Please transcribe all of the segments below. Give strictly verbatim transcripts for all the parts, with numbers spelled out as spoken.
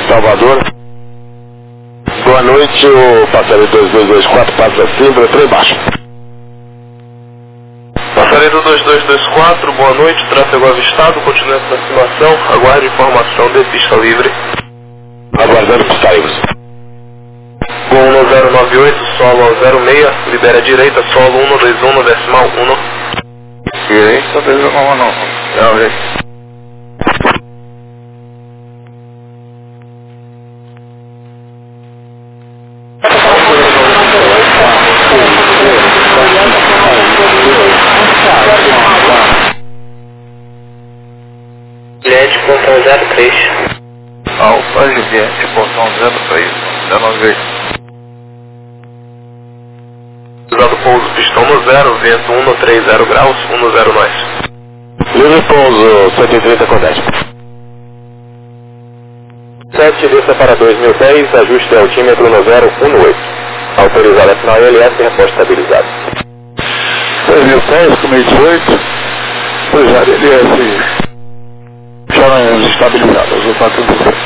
Salvador. Boa noite, o passageiro dois dois dois quatro passa acima, trem baixo. Passageiro dois dois dois quatro, boa noite, tráfego avistado, continue a aproximação, aguarde informação de pista livre. Aguardando pista livre. Gol um zero nove oito, solo ao zero seis, libera a direita, solo um dois um, decimal um. Direita, dois um, não, não. Juliette, portão zero três. Alfa Juliette, portão zero três, já não vejo. Usado pouso, pistão no zero, vento um três zero graus, um zero nós. Livre pouso, cento e trinta com dez. sete, desça para dois mil e dez, ajuste altímetro no zero um oito. Autorizado a sinal L S, reposto estabilizado. dois mil e dez, com meio dezoito, autorizado L S. Já estabilizado, os quatro mil.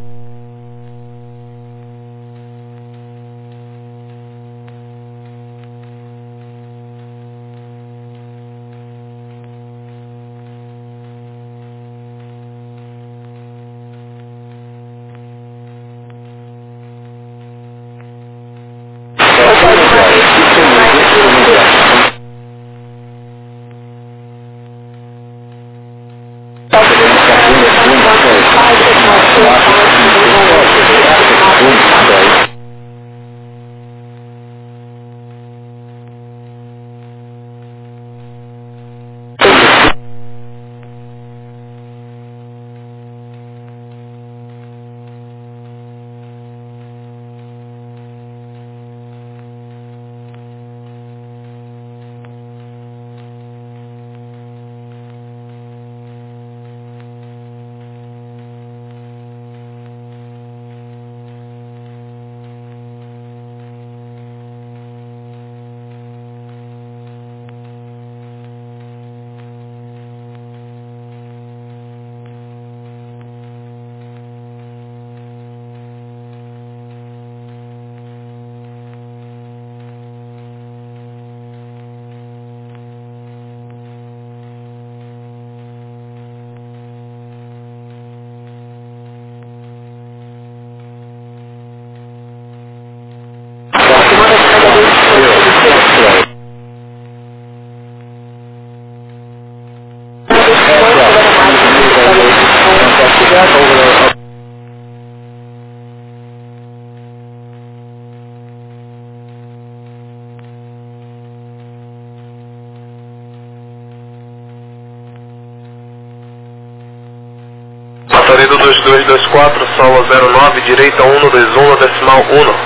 Passageiro dois dois dois quatro, solo zero nove, direita um dois um, decimal um.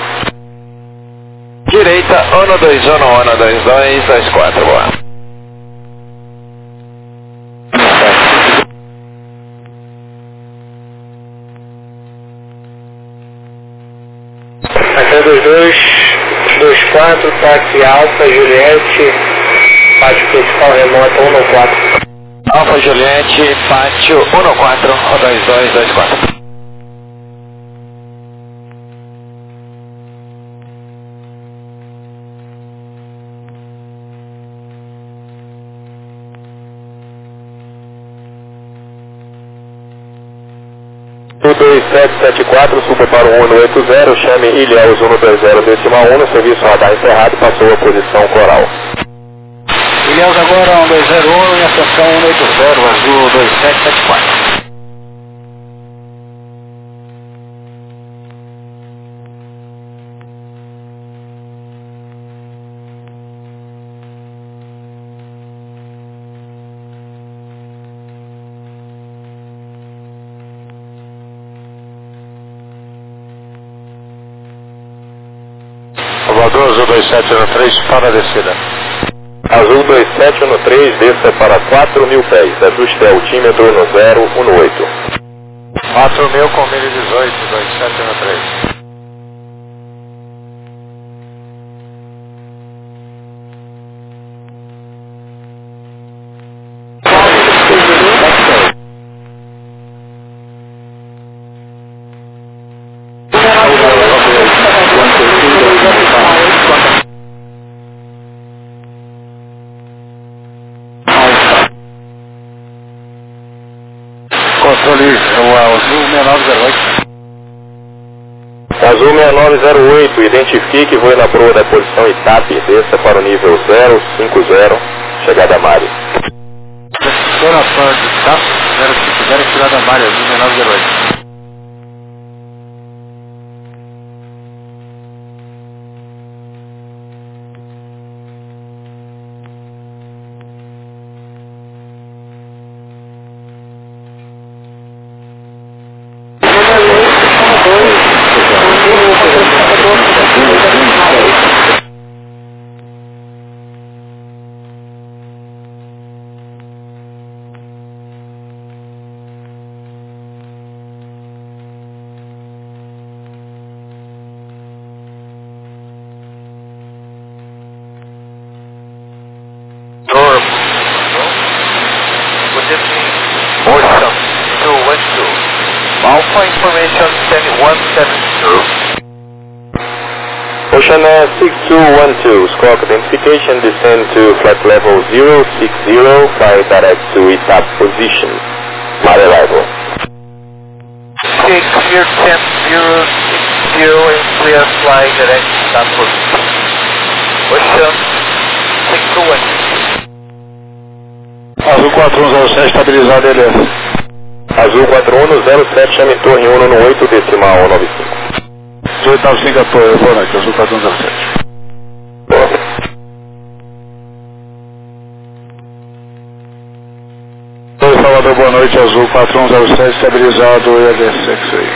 Direita, um dois um, um dois dois, dois quatro, boa. Passageiro dois dois dois quatro, táxi Alfa Juliette, pátio principal remoto um quatro. Alfa Juliette, pátio um quatro, um dois dois, dois quatro. um dois sete sete quatro, suba para o um oito zero, chame Ilhéus um dois zero, decimal um, serviço radar encerrado, passou a posição coral. Ilhéus agora um dois zero um, em ascensão um oito zero, azul dois sete sete quatro. Salvador, azul dois sete um três, para a descida. Azul dois sete um três, desça para quatro mil pés, ajuste altímetro no zero um oito. quatro mil com mil e dezoito, dois sete um três. zero oito. Azul seis nove zero oito, identifique e voe na proa da posição Itape, desça para o nível zero cinco zero, chegada a Mari. Estou na proa de Itape, zero cinco zero, chegada a Mari, Azul seis nove zero oito. Alpha information ten one seven two. Ocean Air six two one two, squawk identification, descend to flight level zero six zero, fly direct to Itape position. Mari arrival. Six here ten zero six zero and clear fly direct to Itape position. Ocean six two one two. Azul quatro um zero sete, estabilizado L S. Azul quatro um zero sete, chame torre um no oito, decimal nove cinco. dezoito nove cinco, apoio, boa noite, Azul quatro um zero sete. Oi, Salvador, boa noite, Azul quatro um zero sete, estabilizado L S X-Ray.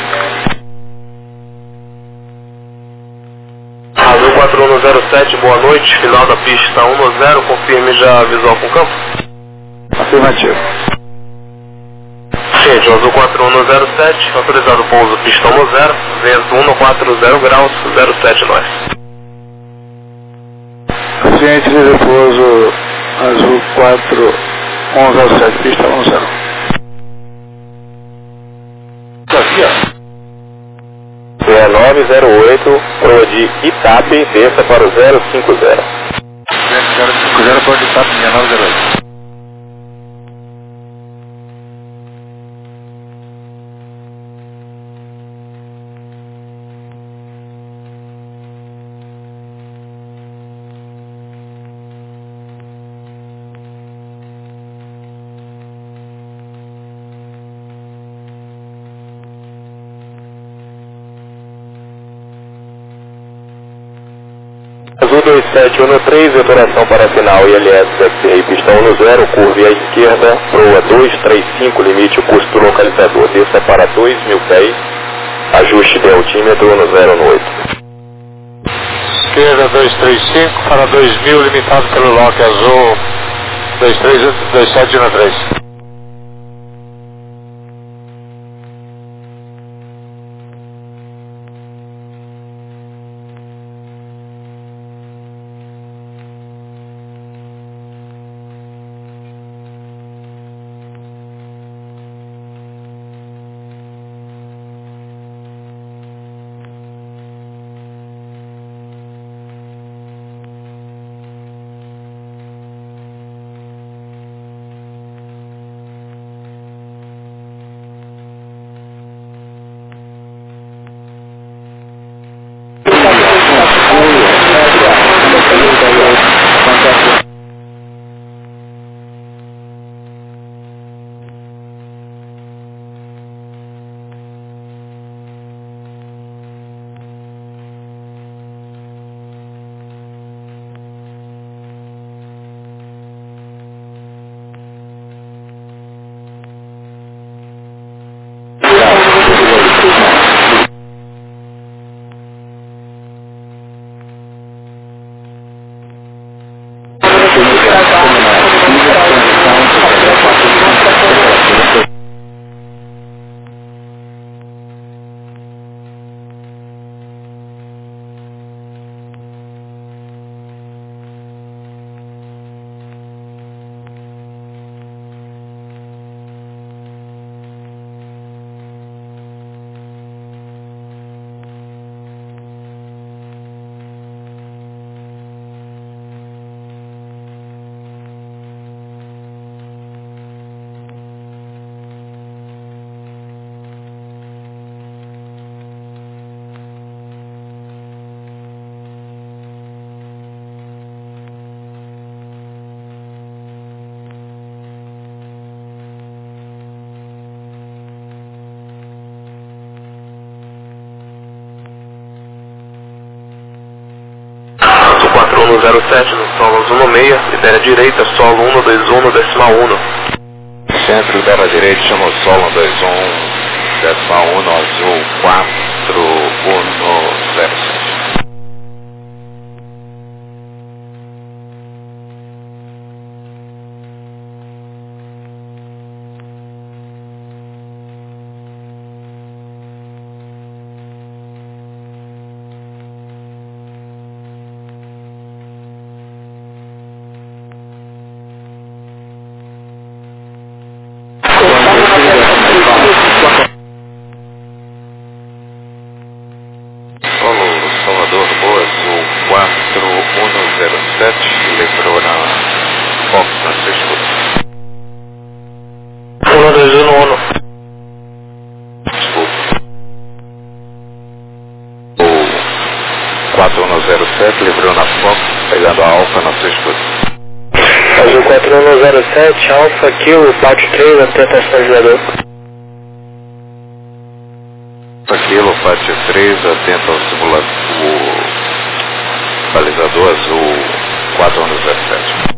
Azul quatro um zero sete, boa noite, final da pista um no zero, confirme já visual com campo. Afirmativo. Gente, Azul quatro um zero sete, autorizado pouso pista um no zero, vento um no quatro zero graus, zero sete nós. Ciente de repouso, Azul quatro um zero sete, pista um zero. Aqui, ó. seis nove zero oito, proa de Itape, desça para o zero cinco zero. zero cinco zero, proa de Itape, seis nove zero oito. Azul dois sete um três, detonação para final I L S X-Ray, pista um no zero, curve à esquerda, proa dois três cinco, limite o custo do localizador, desça para dois mil pés, ajuste de altímetro no zero no oito. Esquerda dois três cinco, para dois mil, limitado pelo lock Azul dois três dois sete um três. zero sete no solo azul no meia, libera direita, solo um dois um, decimal um. Centro, libera direita, chama o solo um dois um, decimal um, azul quatro um zero sete. Salvador, Boa Azul quatro um zero sete, lembrou na Fox Francisco. um dois um no um. Desculpa. O quatro um zero sete, lembrou na Fox, pegando a Alfa na sua escuta. Azul quatro um zero sete, Alfa, Kilo, Pátio três, atenta estação jogador. Aquilo, Pátio três, atento ao simulador, o balizador azul quatro um zero sete.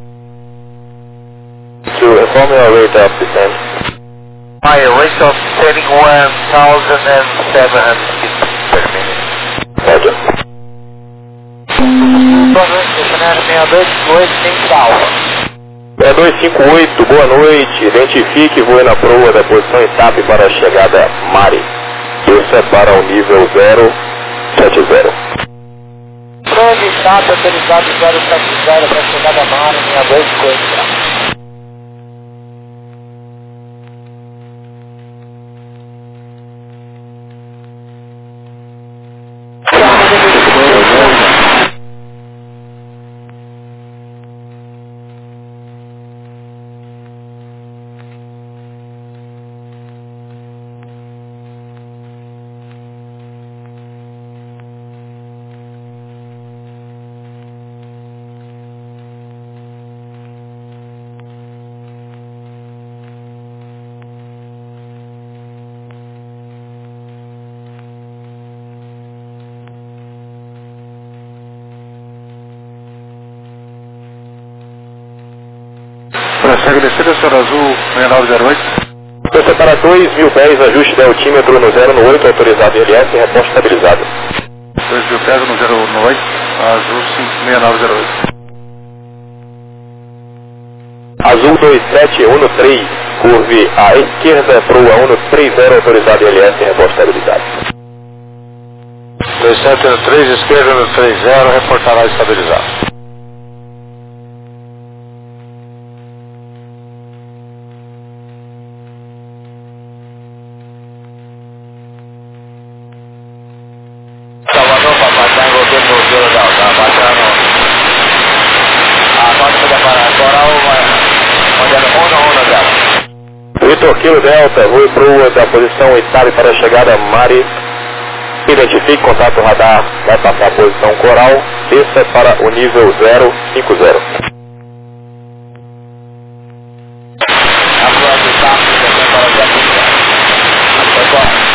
To inform your rate of descent. My rate of setting one thousand seven hundred feet per minute. Roger. Boa noite, missionário seis dois cinco oito, sem salva. seis dois cinco oito, boa noite. Identifique e voe na proa da posição E T A P para a chegada Mari. Isso é para o nível zero sete zero. Grande estado autorizado zero sete zero para chegada Mari, seis dois cinco oito. Segue descida, senhor azul seis nove zero oito. Você para dois mil pés, ajuste de altímetro no zero no oito, autorizado L S e reposto estabilizado. dois mil pés no zero no oito, azul seis nove zero oito. Azul dois sete um três, curve à esquerda, proa um três zero, autorizado L S e reposto estabilizado. dois sete um três, esquerda no três zero, reportará estabilizado. Salvador, Papai Tango, Tempo, Zero, Delta, Bacano. A rota para Coral, Modelo um um Delta. Vitor Kilo Delta, voe proa da posição E T A P para a chegada Mari. Identifique contato radar, vai passar a posição Coral, desça para o nível zero cinco zero. A flor de sapo, descendo para o Jacuzzi.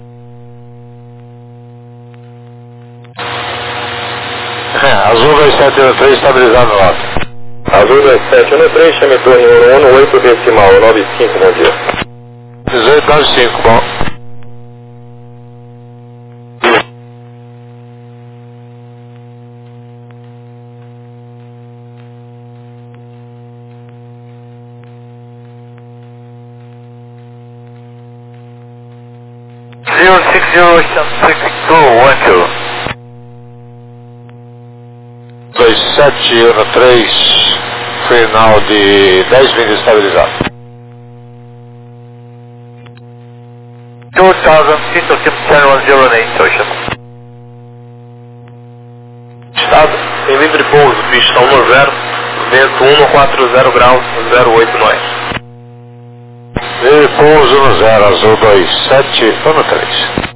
Azul dois sete um três, estabilizado no alto. Azul dois sete um três, chame torre um um oito, decimal nove cinco, bom dia. dezoito nove cinco, bom. zero six zero six two one two. dois sete um três, final de dez milhas estabilizado. two thousand feet of temperature one zero eight, Ocean. Estado em livre pouso, pista um no zero, vento um quatro zero graus, zero oito nós. E pouso no zero, azul dois sete um três.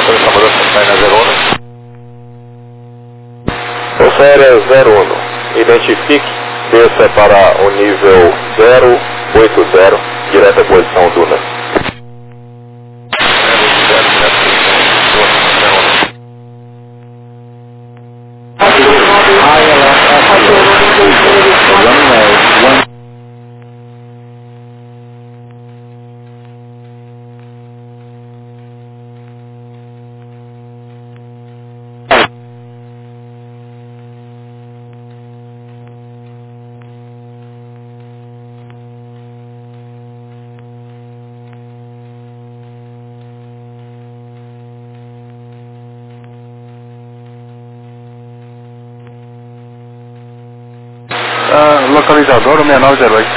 Motor Salvador, Fontaine zero um. Força Aérea zero um, identifique, desça para o nível zero oito zero, direta posição Duna. Uh, localizador seis nove zero oito.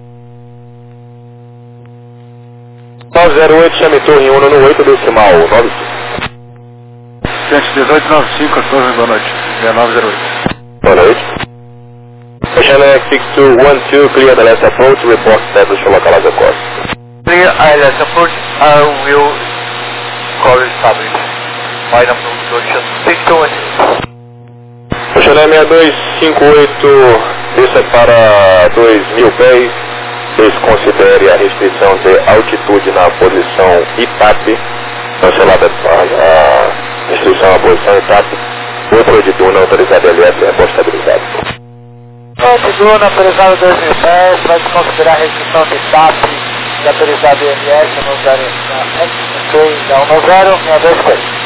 nove zero oito, chame torre um no oito, decimal nove cinco. cento e dezoito, nove cinco, quatorze, boa noite. seis nove zero oito. Boa noite. Oceanic six two one two, clear the last approach, report status for localizer course. Clear I L S approach, I will call establish. Final approach, Ocean six two one two. Oceanic seis dois cinco oito, desça para dois mil pés, desconsidere a restrição de altitude na posição I T A P, cancelada a restrição à posição I T A P, outro de Duna autorizado L S, reposto estabilizado. Outro Duna autorizado dois mil dez, vai desconsiderar a restrição de I T A P e autorizado L S no zero um zero seis dois três.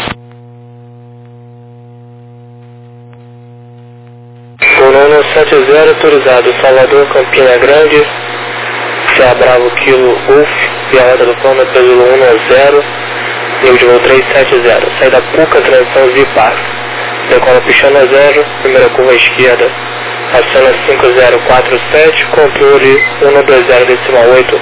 Coluna sete zero, autorizado Salvador, Campina Grande, Serra Bravo, Kilo, Golf, via roda do plano, peso um zero, nível de voo três sete zero, saída Puca, transição Zipar, decola Pichana zero, primeira curva à esquerda, aciona cinco zero quatro sete, controle um dois zero decimal oito.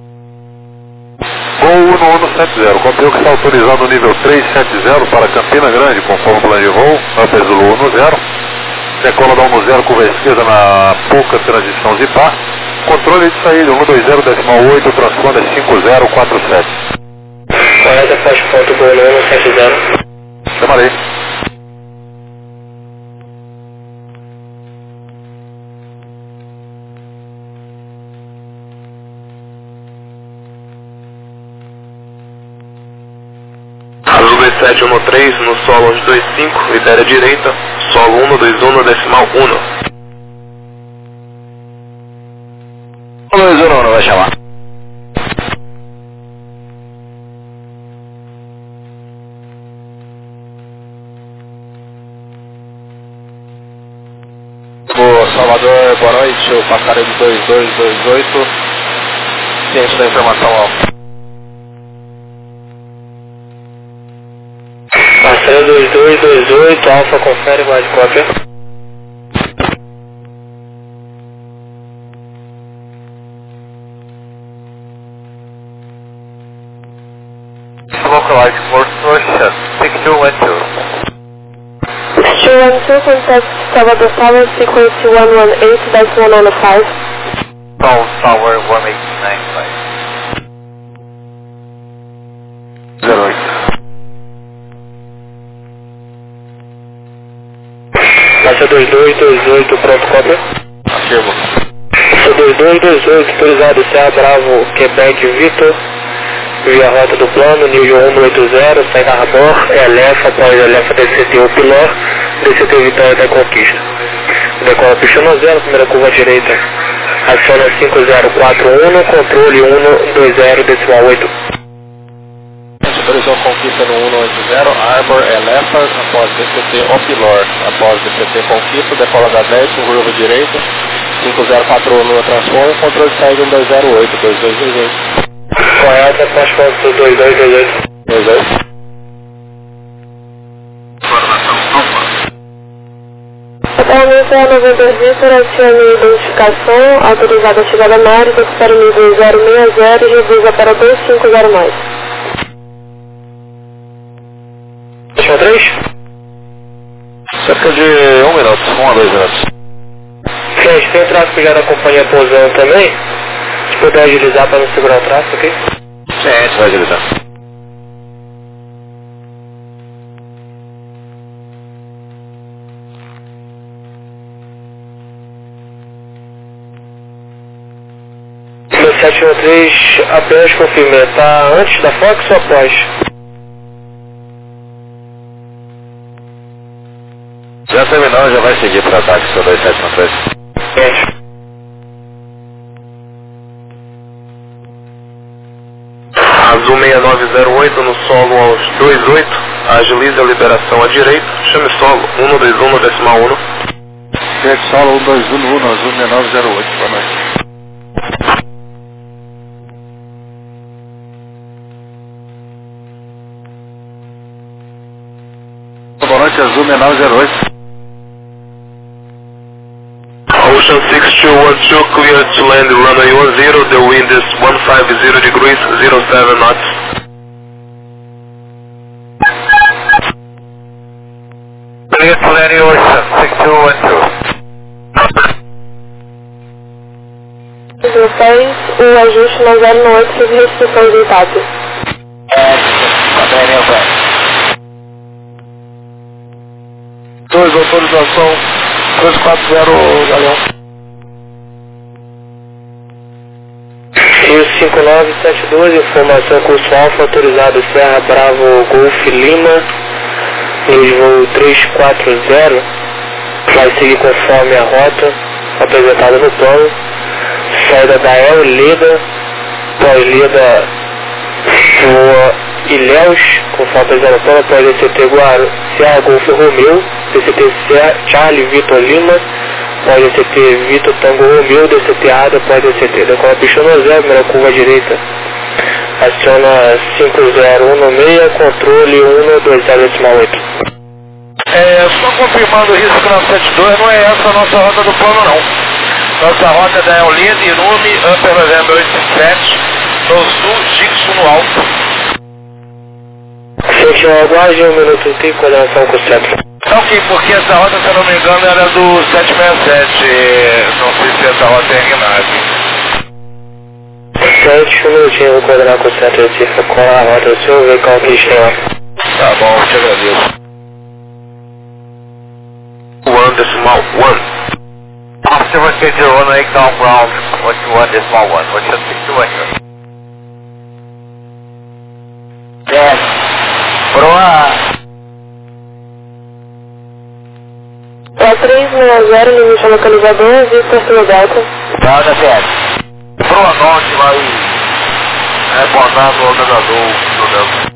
Voo um um sete zero, conteúdo que está autorizado no nível três sete zero para Campina Grande, conforme o plano de voo, na Zulu um zero. Decola da um zero, curva esquerda na Puca, transição Zipar. Controle de saída um dois zero decimal oito, transponder cinco zero quatro sete. Correta, faz ponto Gol um sete zero. Chamarei. Azul B sete um três, no solo onze dois cinco, lidera direita, solo um dois um, decimal um. dois um, vai chamar. O Salvador, boa noite, o passarinho dois dois dois oito, ciente da informação alta. Passarinho dois dois dois oito, Alfa, confere, mais cópia. Localized for Ocean six two one two. six two one two, contact Salvador Tower, frequency one one eight, decimal nine five. South Tower one eight nine five. zero oito. Passa dois dois dois oito, pronto, cópia. Afirmo. Passa dois dois dois oito, autorizado Serra Bravo, Quebec, Vitor, via rota do plano, nível um oito zero, sai da Arbor, Elefa, após Elefa D C T ou Pilar, D C T Vitória da Conquista. Decola Pichona zero, primeira curva à direita, aciona cinco zero quatro um, controle um dois zero, decimal oito. Autorizou Conquista no um oito zero, Arbor, Elefa, após D C T Opilor, após D C T Conquista, decola da dez, curva direita, cinco zero quatro um no transformo, controle de saída um dois zero oito, dois dois dois oito. Correta, faz ponto dois dois dois oito. dois dois. Atualmente é a noventa Vitor, acione identificação, autorizada a chegada na área, espera o nível zero seis zero e reduz para dois cinco zero mais. Deixa três? Cerca de um minuto, um a dois minutos. Gente, tem o tráfego já da companhia pousando também. Se puder agilizar para não segurar o tráfego, ok? Sim, a gente vai agilizar. sete um três, apenas confirme, tá antes da Fox ou após? Já terminou, já vai seguir para ataque, seu dois sete um três. É. Azul seis nove zero oito no solo aos dois oito, agilize a liberação à direita, chame solo um dois um no decimal um. Sete solo um dois um no um, Azul seis nove zero oito, boa noite. Boa noite, Azul seis nove zero oito. Ocean six two one two, clear to land runway one zero, the wind is one five zero degrees, zero seven knots. Clear to land Ocean six two one two. dezesseis, o ajuste na zero oito sobre restrições de etapa. dois, autorização três quatro zero, Galeão. Rio cinco nove sete dois, informação curso Alfa, autorizado Serra Bravo Golf Lima, nível três quatro zero, vai seguir conforme a rota apresentada no plano, saída da El Leda, pós-Leda voa Ilhéus, conforme apresentado no plano, após D C T Guarulhos, Serra Golf Romeu, D C T Charlie Vitor Lima, pode D C T Vitor Tango Romeu, D C T Ada, pode D C T. Decola pichando a zero, primeira curva direita. Aciona cinco zero um no meio, controle um dois zero decimal oito. É, só confirmando isso que nove sete dois, não é essa a nossa rota do plano não. Nossa rota é da Eulina, Irume, Upper November oito sete, no sul, Gixo no alto. Sentinela, aguarde um minuto, tem coordenação com o centro. Ok, porque essa rota, se eu não me engano, era do sete seis sete, não sei se essa rota é Rinaldi. Sete, um minutinho, vou coordenar com o centro, eu tive qual é a rota do senhor, ver qual que tem lá. Tá bom, te agradeço. one decimal one. Officer one schedule one eight Golf ground, one two one decimal one, one six two one here. Yes. Proa. É três seis zero, limite localizador, Victor Kilo Delta. Delta sete. Proa norte vai reportar no ordenador do Delta.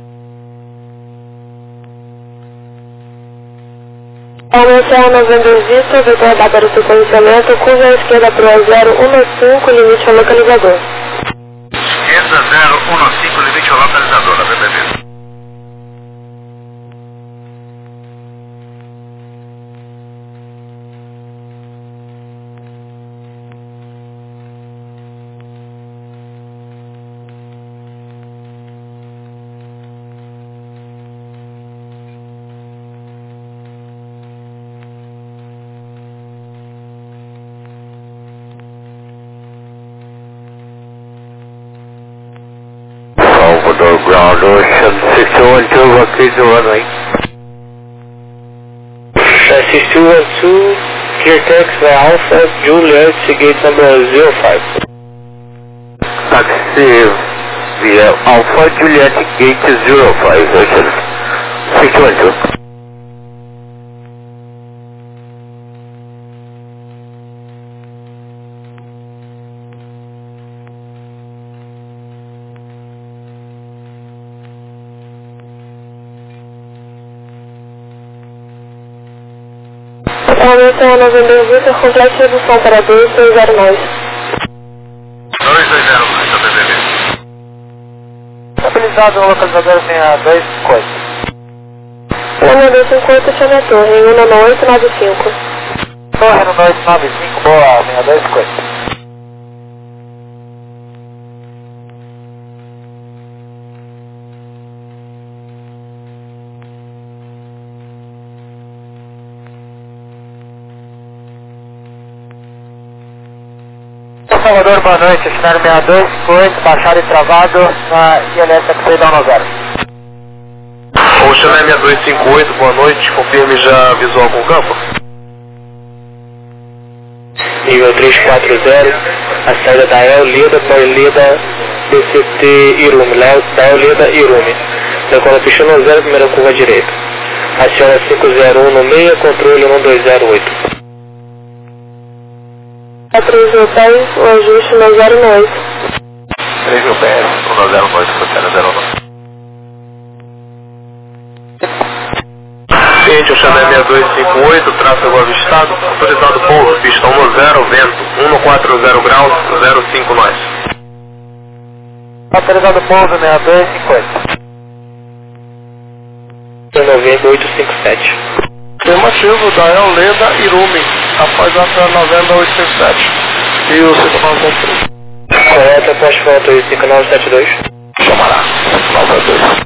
Anunciar November Victor, vetor da para o sequenciamento, curva à esquerda para zero um cinco, limite localizador. Esquerda zero um cinco, limite localizador, na B B B. Salvador ground, Ocean six two one two, what is the runway? six two one two, clear taxi Alpha, Juliet, gate number zero five. Taxi via Alpha Juliet gate zero five, Ocean six two one two. Anunciar November Victor, complete redução para dois dois zero nove. dois dois zero nove, da B B B. Estabilizado no localizador seis dois cinquenta. Lama dois cinco oito, chame a torre, em um oito nove cinco. Torre no oito nove cinco, boa, seis dois cinquenta. Salvador, boa noite, cenário seis dois cinco oito, baixado e travado na I L S X down zero. Ocean seis dois cinco oito, boa noite, confirme já visual com o campo. nível trezentos e quarenta, a saída da Eolida para a Elida D C T Irume, da Eolida Irume. Decola pista no zero, primeira curva direita. Aciona cinco zero um no meio, controle um dois zero oito. A três mil pés, o ajuste no zero oito. três mil pés, um zero oito, zero zero nove. Cliente, o Chanel seis dois cinco oito, tráfego avistado, autorizado pouso, pista um zero, vento, um quatro zero graus, zero cinco nós. Autorizado pouso seis dois cinco oito. noventa oito cinco sete. Afirmativo, da Eoleda Irume, após a noventa oito cinco sete. E o cinco nove sete três. Correto, após foto aí, cinco nove sete dois. Chamará, cinco nove sete dois.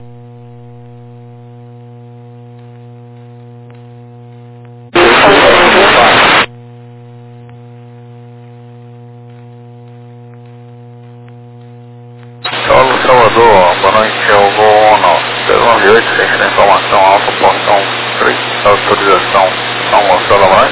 Salvador, boa noite, é o Gol um zero nove oito, deixa a informação alfa, portão três, autorização, São Gonçalo mais.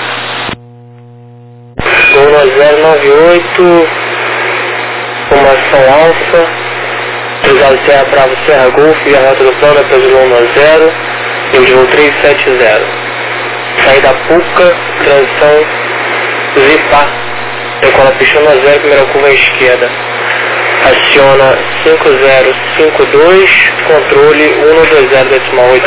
Gol zero nove oito, formação alfa, autorizado Serra Bravo, Serra Golf, e a rota do plano é peso um zero, nível de voo trezentos e setenta. Saída Puca, transição Zipá, decola pista um zero, primeira curva à esquerda. Aciona cinco zero cinco dois, controle um dois zero decimal oito.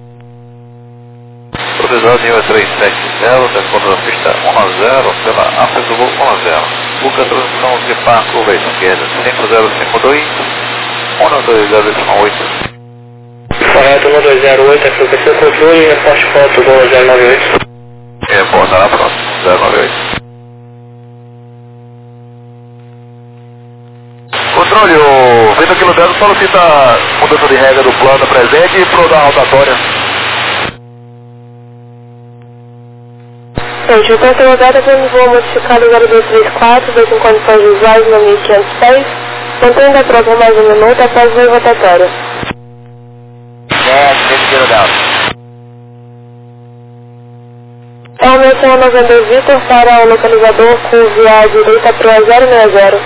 Autorizado nível trezentos e setenta, decola da pista um zero, pela África do voo um zero. Buca transição de par, curva esquerda, cinco zero cinco dois, um dois zero decimal oito. Correto, um dois zero oito, aqui o seu controle, reporte foto, Gol zero nove oito. Reporta na próxima, zero nove oito. Controle, o vendo aqui no dano, solicita mudança de regra do plano presente e pro da rotatória. Gente, o controle data temos voo modificado zero dois três quatro, dois em condições visuais, no mil e quinhentos pés, mantendo a prova mais um minuto após o rotatório. É, tem que dela. Então, menção noventa Vitor para o localizador com via direita para zero seis zero.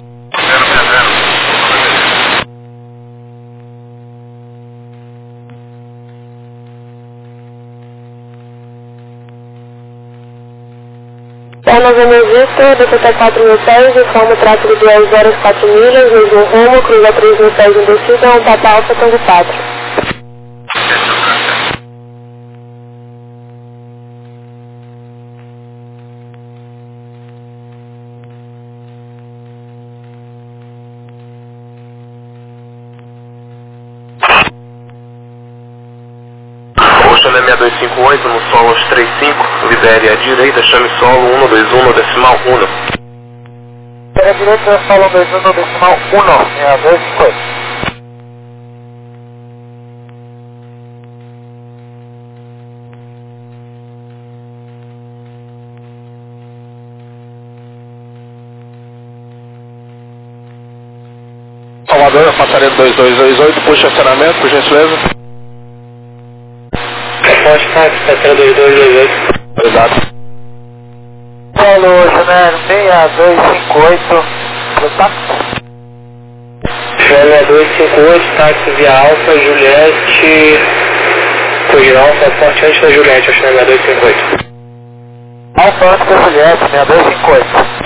Então, noventa Vitor, D C T quatro mil pés, informa o tráfego de zero quatro milhas, mesmo rumo, cruza três mil pés em descida, um Papa Alfa Tango quatro. Chanel seis dois cinco oito, no solo aos trinta e cinco, lidere à direita, chame solo um dois um decimal um. À direita, solo um dois um decimal um, seis dois cinco oito. Salvador, passarinho dois dois dois oito, puxa acionamento, por gentileza. Reporte táxi, passarinho dois dois dois oito. Exato. Paulo, Chanel seis dois cinco oito, do táxi. Chanel seis dois cinco oito, táxi via Alfa, Juliette, Corrida Alfa, forte antes da Juliette, o Chanel seis dois cinco oito. Alfa antes da Juliette, seis dois cinco oito.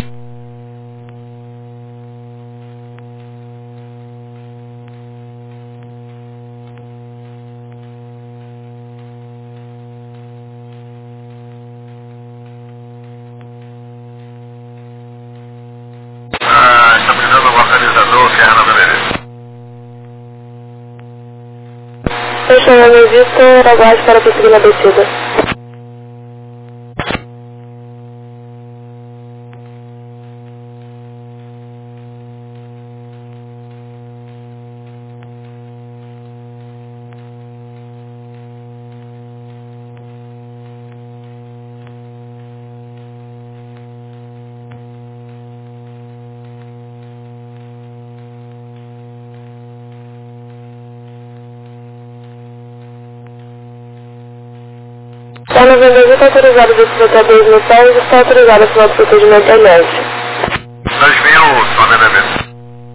Chanel Vitor, aguarde para prosseguir na descida. Serra noventa e oito autorizado de até dois mil pés, está autorizado para o procedimento M S. dois mil, noventa e oito.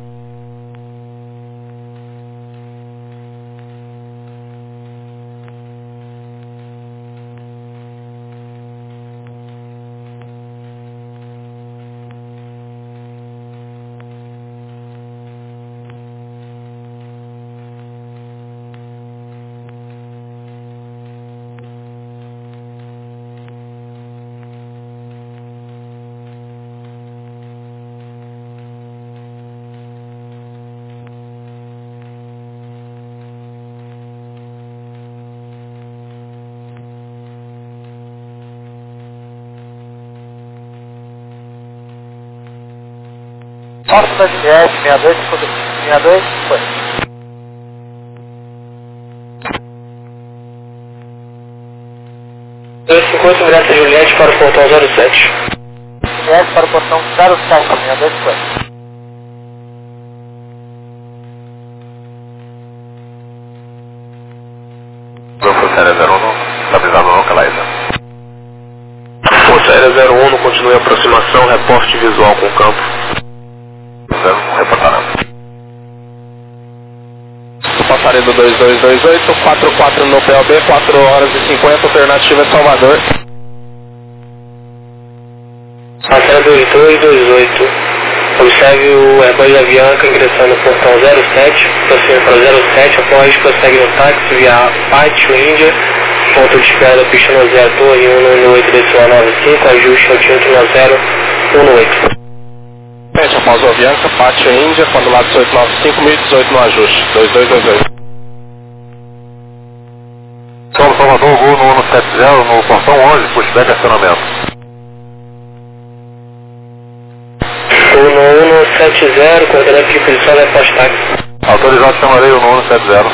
Nossa, da G S, sessenta e dois, sessenta e dois, foi. dois cinquenta, Graça Juliette para o portão zero sete. Juliette para o portão zero sete, sessenta e dois, foi. Força Aérea zero um, estabilizado no localizer. Força Aérea zero um, continue a aproximação, reporte visual com campo. zero um, reportará. Passaredo dois dois dois oito, quatro quatro no P O B, quatro horas e cinquenta, alternativa é Salvador. Passaredo dois dois dois oito. Observe o Airbus da Avianca ingressando no portão zero sete, prosseguindo para o zero sete, após prossegue no táxi via Pátio Índia, ponto de espera da pista no zero, torre um um oito, decimal nove cinco, ajuste altímetro no zero um oito. Após o Avianca, Pátio Índia, quando lado dezoito nove cinco, mil e dezoito no ajuste, dois dois dois oito. São Salvador, voo no um sete zero, no portão onze, pushback acionamento. Voo no um sete zero, coordenando de posição da pós-táxi. Autorizado chamarei no um sete zero.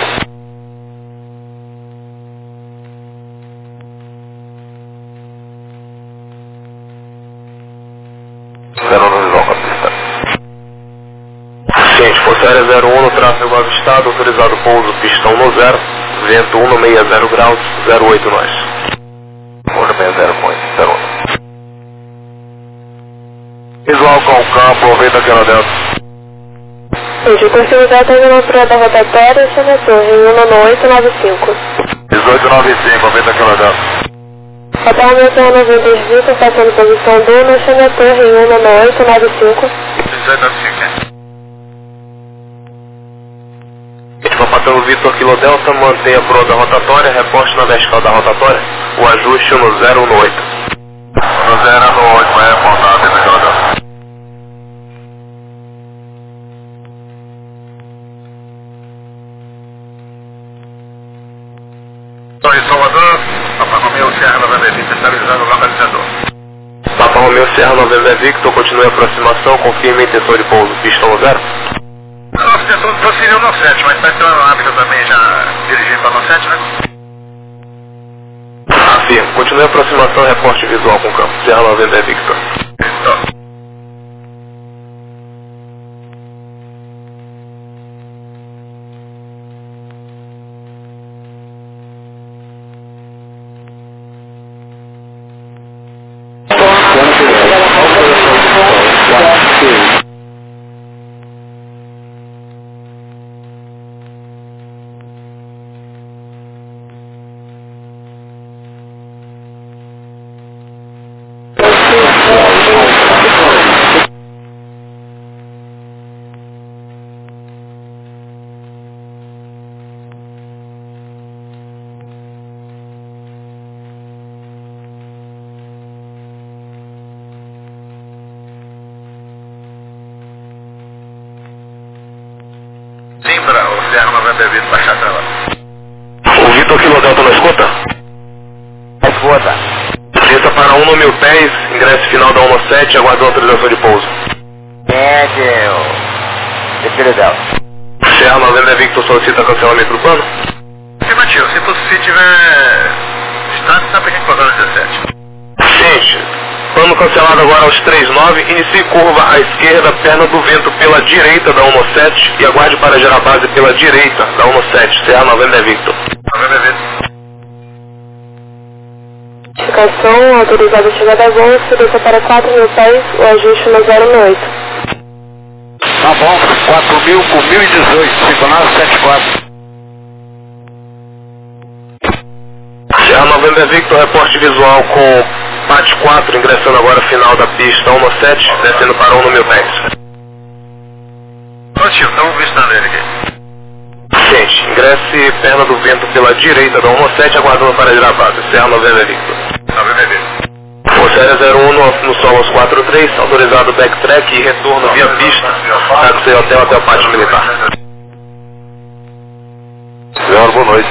Zero no visual com a pista. Ciente, Força Aérea zero um, no tráfego avistado, autorizado pouso, pistão no zero, vento um no sessenta graus, zero oito nós. um sessenta, point, zero um. Visual com o campo, ouvida aquela dentro. Gente, o considerado é uma prova rotatória, chama torre um oito nove cinco. dezoito nove cinco, ouvida aquela dentro. Hotel Milton noventa e oito, passando posição do no chama torre um oito nove cinco. dezoito nove cinco. Patrão Vitor Kilo Delta, mantenha a proa da rotatória, reporte na vertical da rotatória, o ajuste no zero um oito. No zero um oito, vai apontar dentro daquela dentro. Torre Salvador, Papa Romeu Serra noventa e oito, estabilizando o localizador. Papa Romeu Serra noventa Victor, continue a aproximação, confirme a intenção de pouso, pistão no zero. Nossa, tentou prosseguir no sete, mas está entrando rápido também, já dirigindo para o sete, né? Afirmo, continue a aproximação, reporte visual com campo, Serra noventa Victor. Então. Sim, para o Serra noventa e oito, baixar a tela. O Vitor Kilo Delta não escuta? Escuta. Desça para um no mil pés, ingresso final da um sete, aguardando autorização de pouso. Entendeu. Defiro dela. Serra noventa Victor solicita cancelamento do plano? Afirmativo, se, tu, se tiver distância, dá para a gente posar no dezessete. Gente, plano cancelado agora aos três nove, inicie curva à esquerda, perna do vento pela direita da um sete e aguarde para gerar base pela direita da um sete, Serra noventa Victor. noventa e oito. notificação, autorizada a chegada a voo, segurança para quatro mil pés, o ajuste no zero um oito. Tá bom, quatro mil por mil e dezoito, cinco nove sete quatro. Sierra November Victor, reporte visual com P A T quatro, ingressando agora final da pista um no sete, descendo para um no mil pés. Positivo, estamos visitando ele aqui. Gente, ingresse perna do vento pela direita da um no sete, aguardando para gravado. Sierra November Victor. November Victor. Força zero um no, no Solos quatro três, autorizado backtrack e retorno via pista, táxi hotel até o pátio militar. Senhor, boa noite.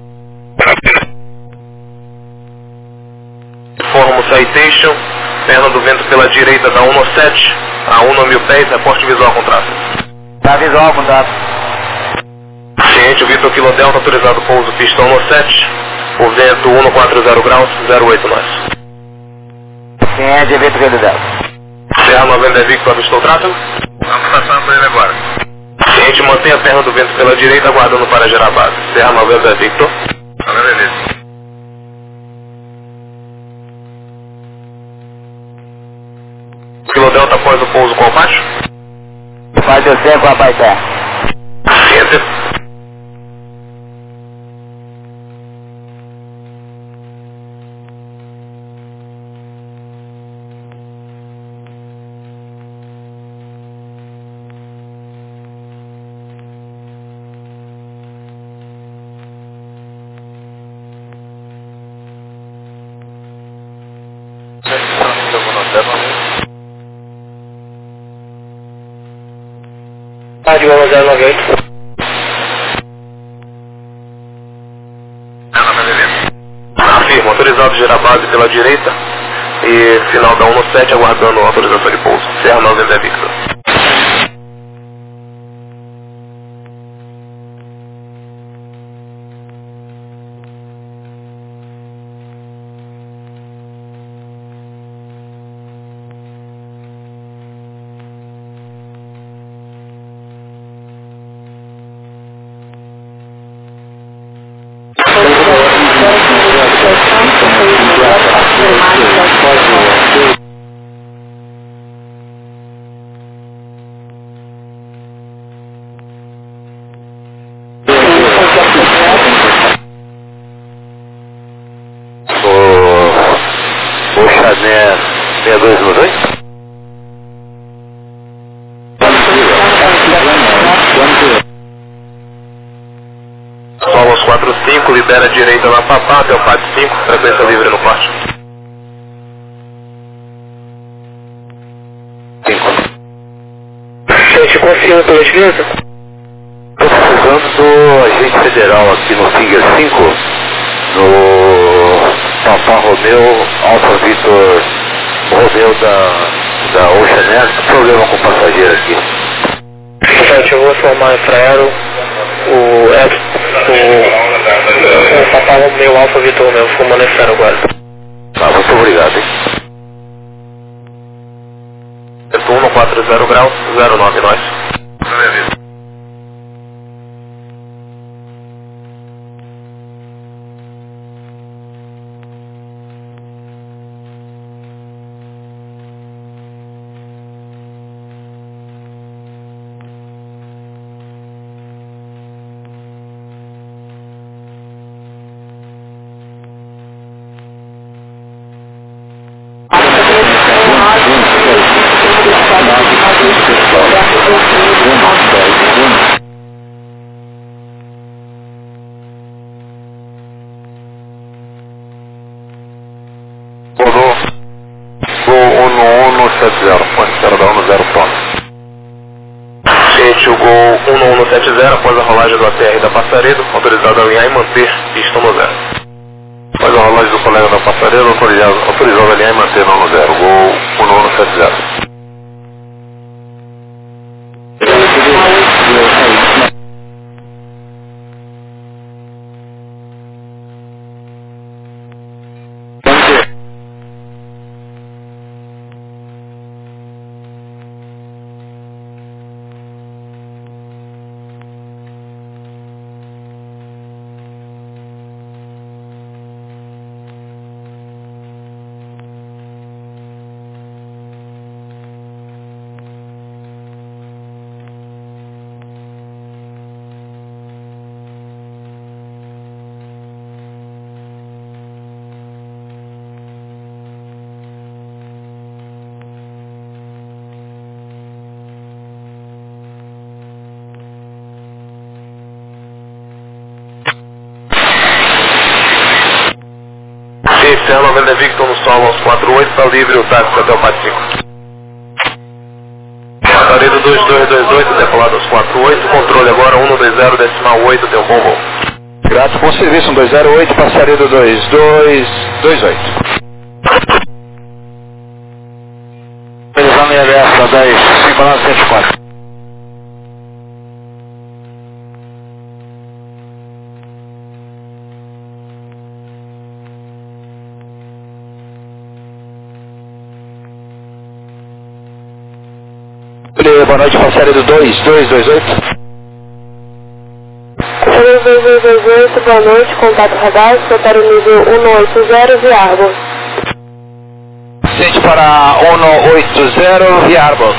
Informo citation, perna do vento pela direita da um no sete, a um no mil pés, reporte visual com tráfego. Tá visual com tráfego. Ciente, o Vitor Kilo Delta, autorizado pouso pista um no sete, o vento um no quatro zero graus, zero oito nós. Ciente, Vitor Kilo Delta. Sierra November Victor, avistou o tráfego? Vamos passando por ele agora. Ciente, mantém a perna do vento pela direita, aguardando para gerar base. Sierra November Victor. November Victor. Kilo Delta após o pouso com o baixo. Faz o C com a Paité. Ciente. Rádio zero nove oito. Afirmo, autorizado gerar base pela direita e final da um no sete, aguardando a autorização de pouso. Sierra November Victor. O Chané seis dois um dois? Solos quatro cinco, libera a direita na Papá até o P A T cinco, frequência livre no corte. Gente, confirma pela gentileza. Estou precisando do agente federal aqui no Finger cinco, no Papa Romeu, Alfa Vitor Romeu da, da Ocean Air, problema com o passageiro aqui. Gente, eu vou informar para ela o, o, o Papa Romeu Alfa Vitor Romeu, formando esse agora. Tá, muito obrigado, hein? um no quatro zero graus, zero nove nós. Gol um um sete zero, pode ser da um zero ponto. Gente, o Gol um no um sete zero, após a rolagem do A T R da Passaredo, autorizado a alinhar e manter pista no zero. Após a rolagem do colega da Passaredo, autorizado, autorizado a alinhar e manter no zero. Gol um um sete zero. Verde Victor no Sol onze quatro oito, está livre o táxi até o Pátio cinco. Passaredo dois dois dois oito, decolado onze quatro oito, controle agora um dois zero, decimal oito, deu bom voo. Grato, bom serviço, um dois zero oito, passaredo dois dois dois oito. Utilizando I L S dez cinco nove sete quatro. Boa noite, passaredo dois dois dois oito. dois dois dois oito, boa noite, contato radar, para o nível um oito zero, via Arbor. Sente para um oito zero, via Arbor.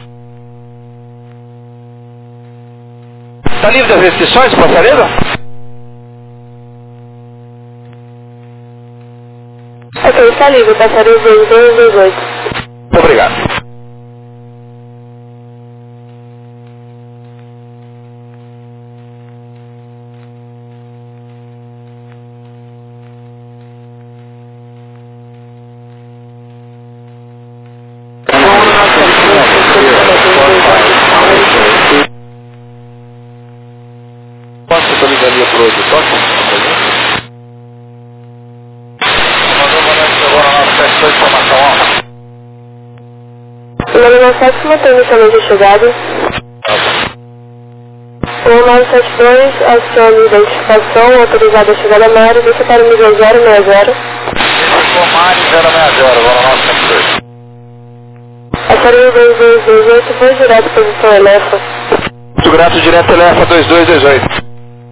Está livre das restrições, passaredo? Ok, está livre, passaredo dois dois dois oito. Muito obrigado. Posso estar ligando para o outro toque? Mandou uma noite agora na sete dois, informação alta. O nove nove sete mantém inicialmente a chegada. O nove sete dois aciona identificação, autorizada a chegada na área, deixa para o nível zero seis zero. Ficou Mari zero seis zero, agora nove sete dois. Passarinho dois dois dois oito, foi direto, posição Elefa. Muito grato, direto Elefa dois dois dois oito.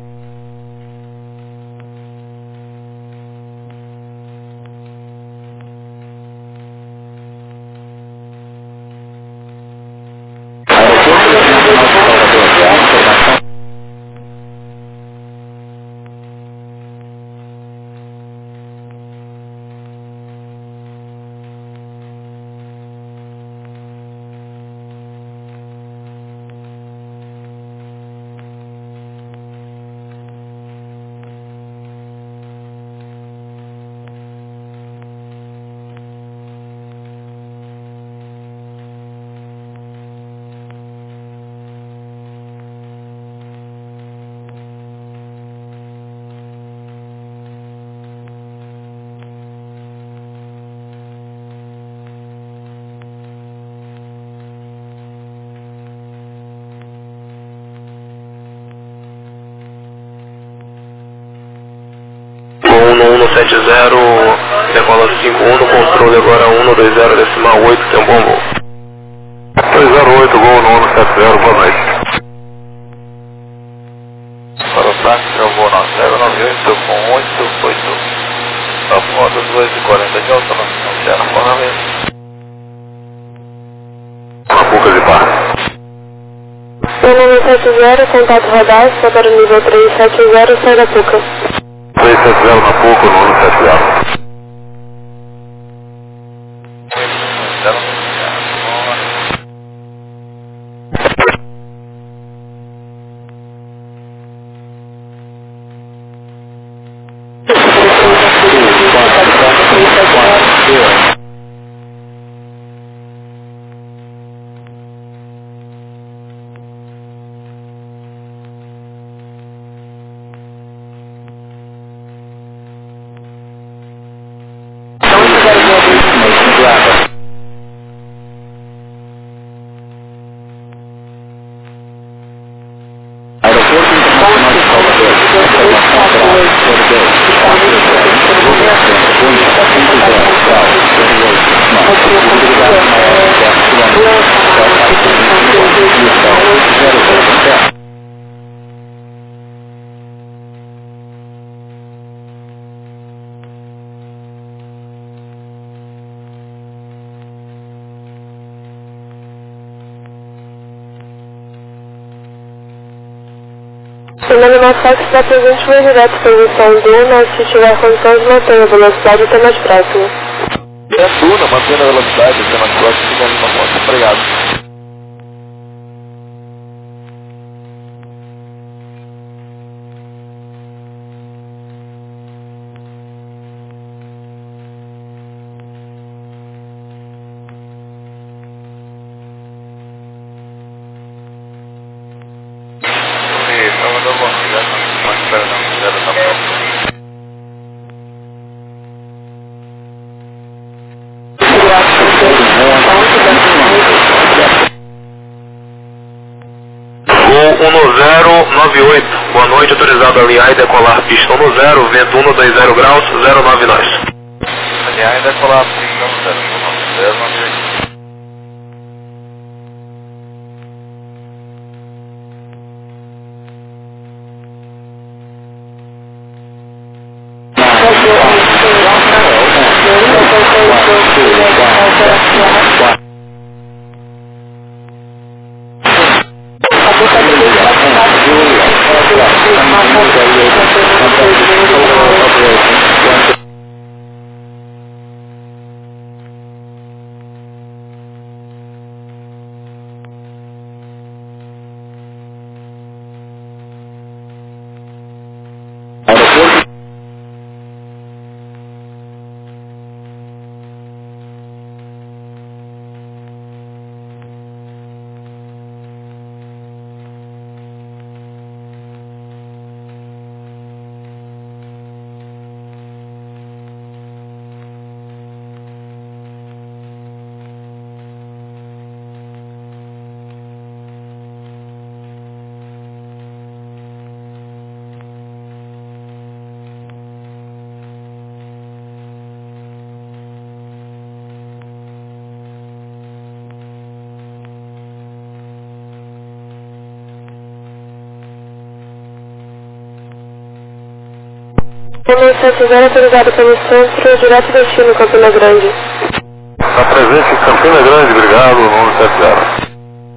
um sete zero, decola cinco um, no controle agora um dois zero, decimal oito, tem um bom voo. dois zero oito, gol no um sete zero, boa noite. Para o táxi, eu vou na zero nove oito com oito oito. A foto dois e quarenta de alta, não será pagamento. Uma boca de barra. O nove sete zero, contato radar, para o nível três sete zero, sai da Puca. três sete zero na boca no um sete zero. O nome mais fácil está presente no direto posição Duna, se tiver condições, mantenha a velocidade até mais próximo. É Duna, mantendo a velocidade até mais próximo, seguindo uma moto. Obrigado. um zero nove oito. Boa noite, autorizado a alinhar e decolar pista um zero, vento um dois zero graus, zero nove nós. Alinhar e decolar pista um zero, zero nove oito. Número sete zero autorizado pelo centro, direto destino, Campina Grande. Está presente em Campina Grande, obrigado, número sete zero.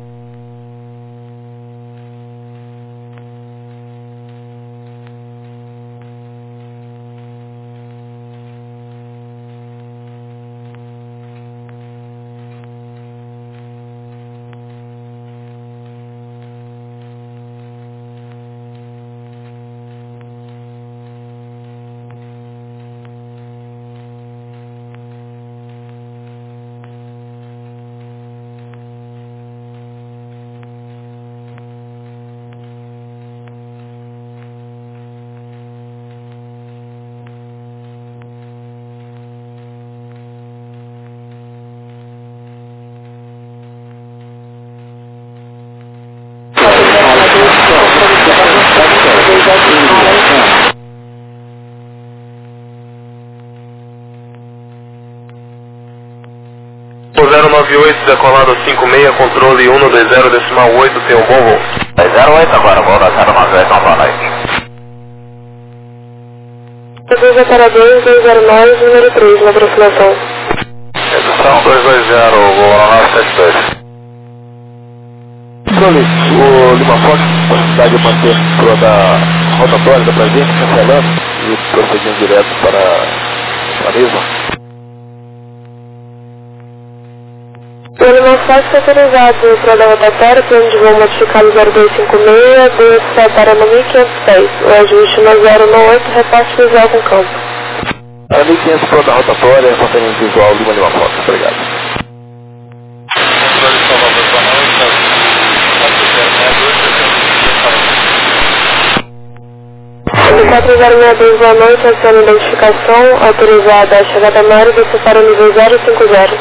zero nove oito, decolado cinco seis, controle um dois zero, decimal oito, tem um bom voo. zero oito agora, voo da zero nove oito, boa noite. dois operadores, dois zero nove, número três, na aproximação. Redução dois dois zero, voo nove sete dois. Controle, o Lima Fox, possibilidade de manter toda a rotatória da presente, cancelando e prosseguindo direto para a mesma. O Lima Fox foi autorizado para dar rotatória, plano de voo modificado zero dois cinco seis, dois para mil quinhentos e seis, o ajuste no zero nove oito, repasse visual com campo. A mil e quinhentos pronta a rotatória, conferência visual Lima Lima Fox, obrigado. Controle Salvador, boa noite. quatro zero seis dois, boa noite, aciona identificação, autorizada a chegada na área, descer para o nível zero cinco zero.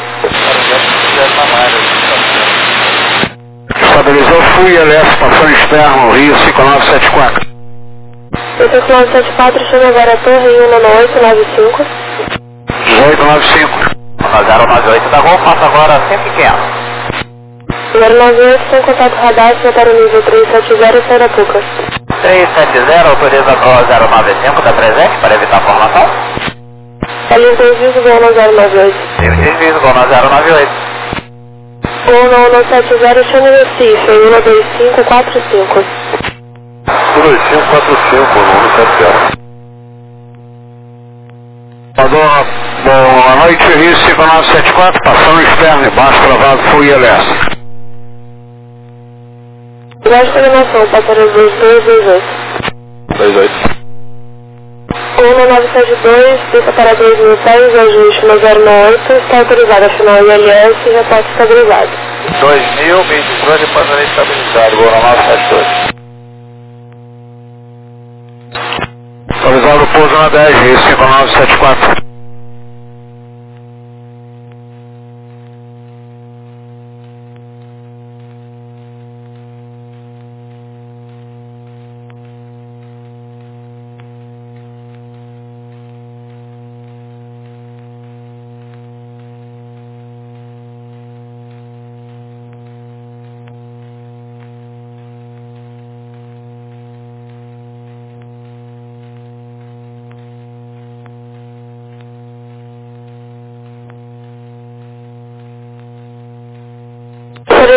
Estabilizou F U I L S, passando externo, Rio cinco nove sete quatro. cinco nove sete quatro, chama agora a torre um nove oito nove cinco. dezoito nove cinco. zero nove oito da Gol, passa agora cento e quinhentos. zero nove oito, sem contato radar, para o nível três sete zero, Sarapuca. três sete zero, autoriza a zero nove cinco da presente para evitar a formação. Além do desvio, gol no zero nove oito. Desvio, gol no zero nove oito. Gol no um sete zero, chama Recife, um dois cinco quatro cinco. um dois cinco quatro cinco, um sete zero. Boa, boa noite, Rio cinco nove sete quatro, passando externo, embaixo travado, F U I L S. Baixa coordenação, passageiro dois dois dois oito. dois oito. um nove sete dois, desça para dois mil e seis, ajuste no zero nove oito, está autorizado a final I L S e reporte estabilizado. dois mil, meio dezoito, passando estabilizado, Gol nove sete dois. Autorizado o pouso na dez, Rio cinco nove sete quatro.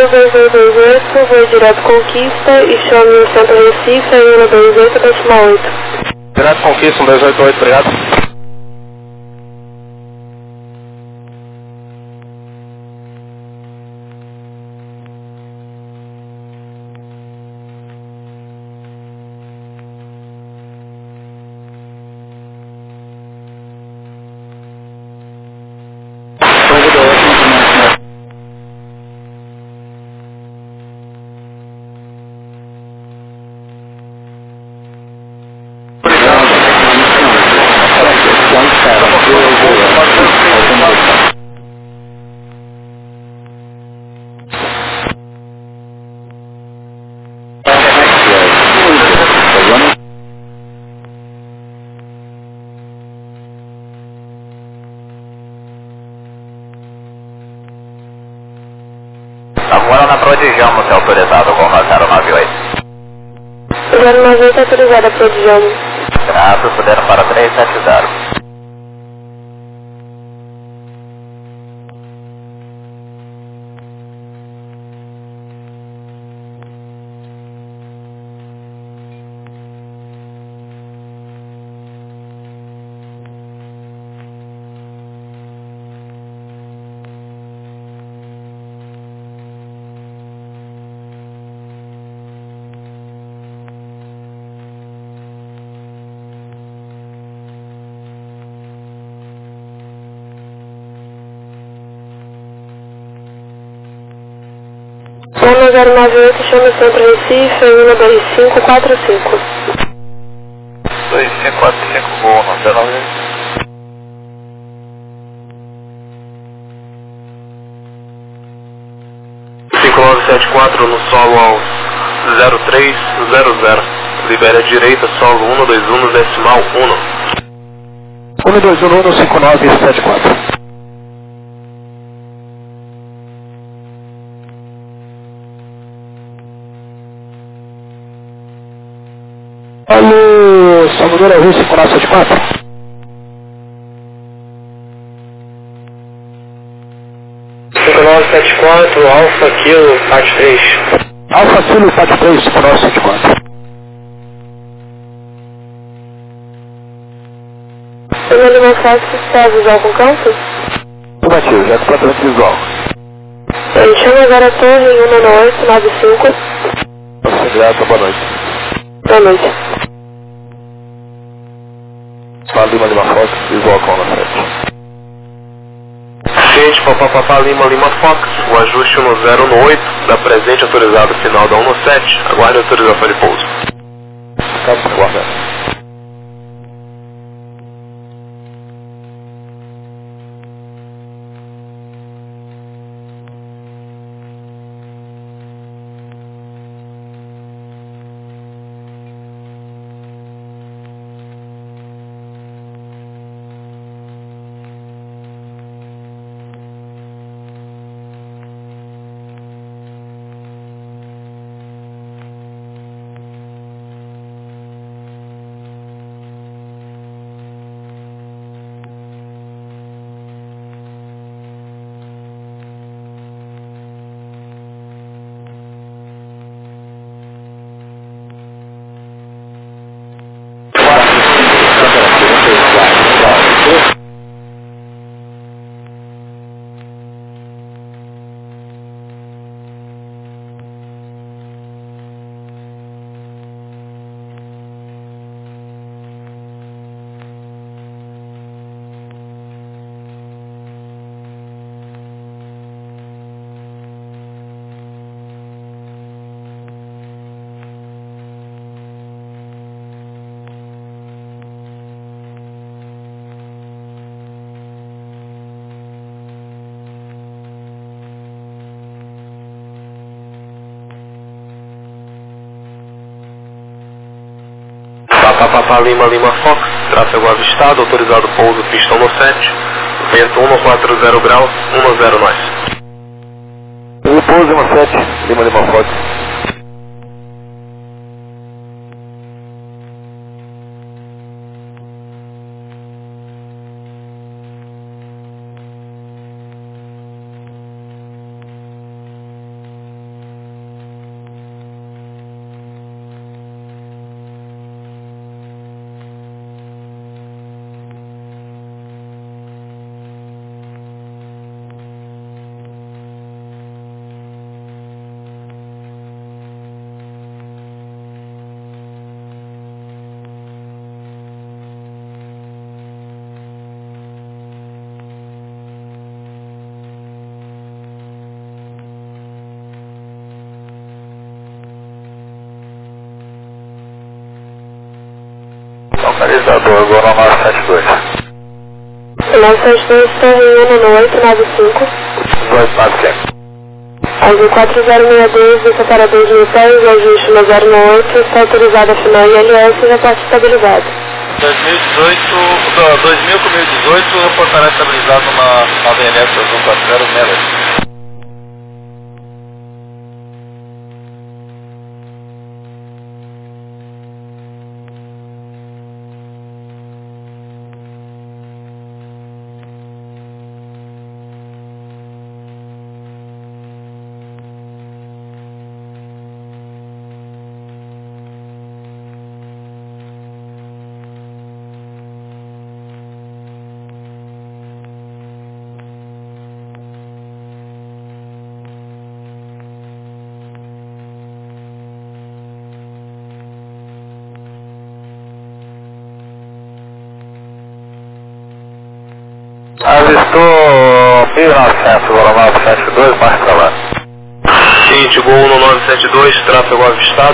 um dois dois dois oito, voo direto Conquista e chame o Centro Recife em um dois oito decimal oito. Direto Conquista um dois oito oito, obrigado. Agora na Prodijamo, se é autorizado com a zero nove oito. zero nove oito autorizada Prodijamo. Trato, puder para três sete zero. Zona zero nove oito, chama o Centro Recife em um dois cinco quatro cinco. dois cinco quatro cinco, voo no zero nove oito. cinco nove sete quatro no solo ao zero três zero zero. Libera a direita, solo um dois um decimal um. um dois um um cinco nove sete quatro. Alô, Salvador Arroio cinco nove sete quatro. cinco nove sete quatro, Alfa Kilo, F A T três. Alfa Kilo, F A T três, cinco nove sete quatro. Senhor Lima Fox, está visual com campo? Negativo, já completamente visual. Ele chama agora a torre em um nove oito nove cinco. Obrigado, boa noite. Boa noite. Fala Lima Lima Fox, visual com a sete. Gente, Papapá Lima Lima Fox, o ajuste um zero no oito, da presente autorizado final da um no sete, aguarde a autorização de pouso. Caso aguardando. Papapá Lima Lima Fox, tráfego avistado, autorizado pouso, pistão no sete, vento um quatro zero graus, um zero nós. O pouso no sete, Lima Lima Fox. estabilizador, agora nove sete dois. nove sete dois, Torre um no oito nove cinco. oito nove cinco. Azul quatro zero seis dois, vista para dois mil pés, ajuste no zero nove oito, está autorizada final I L S e reporte estabilizado. dois mil e dezoito, não, dois mil com mil e dezoito, reportará estabilizado na, na D N S Azul quatro zero seis dois. Avistou mil e novecentos, agora nove sete dois, mais pra lá. Índigo um no nove sete dois, tráfego avistado.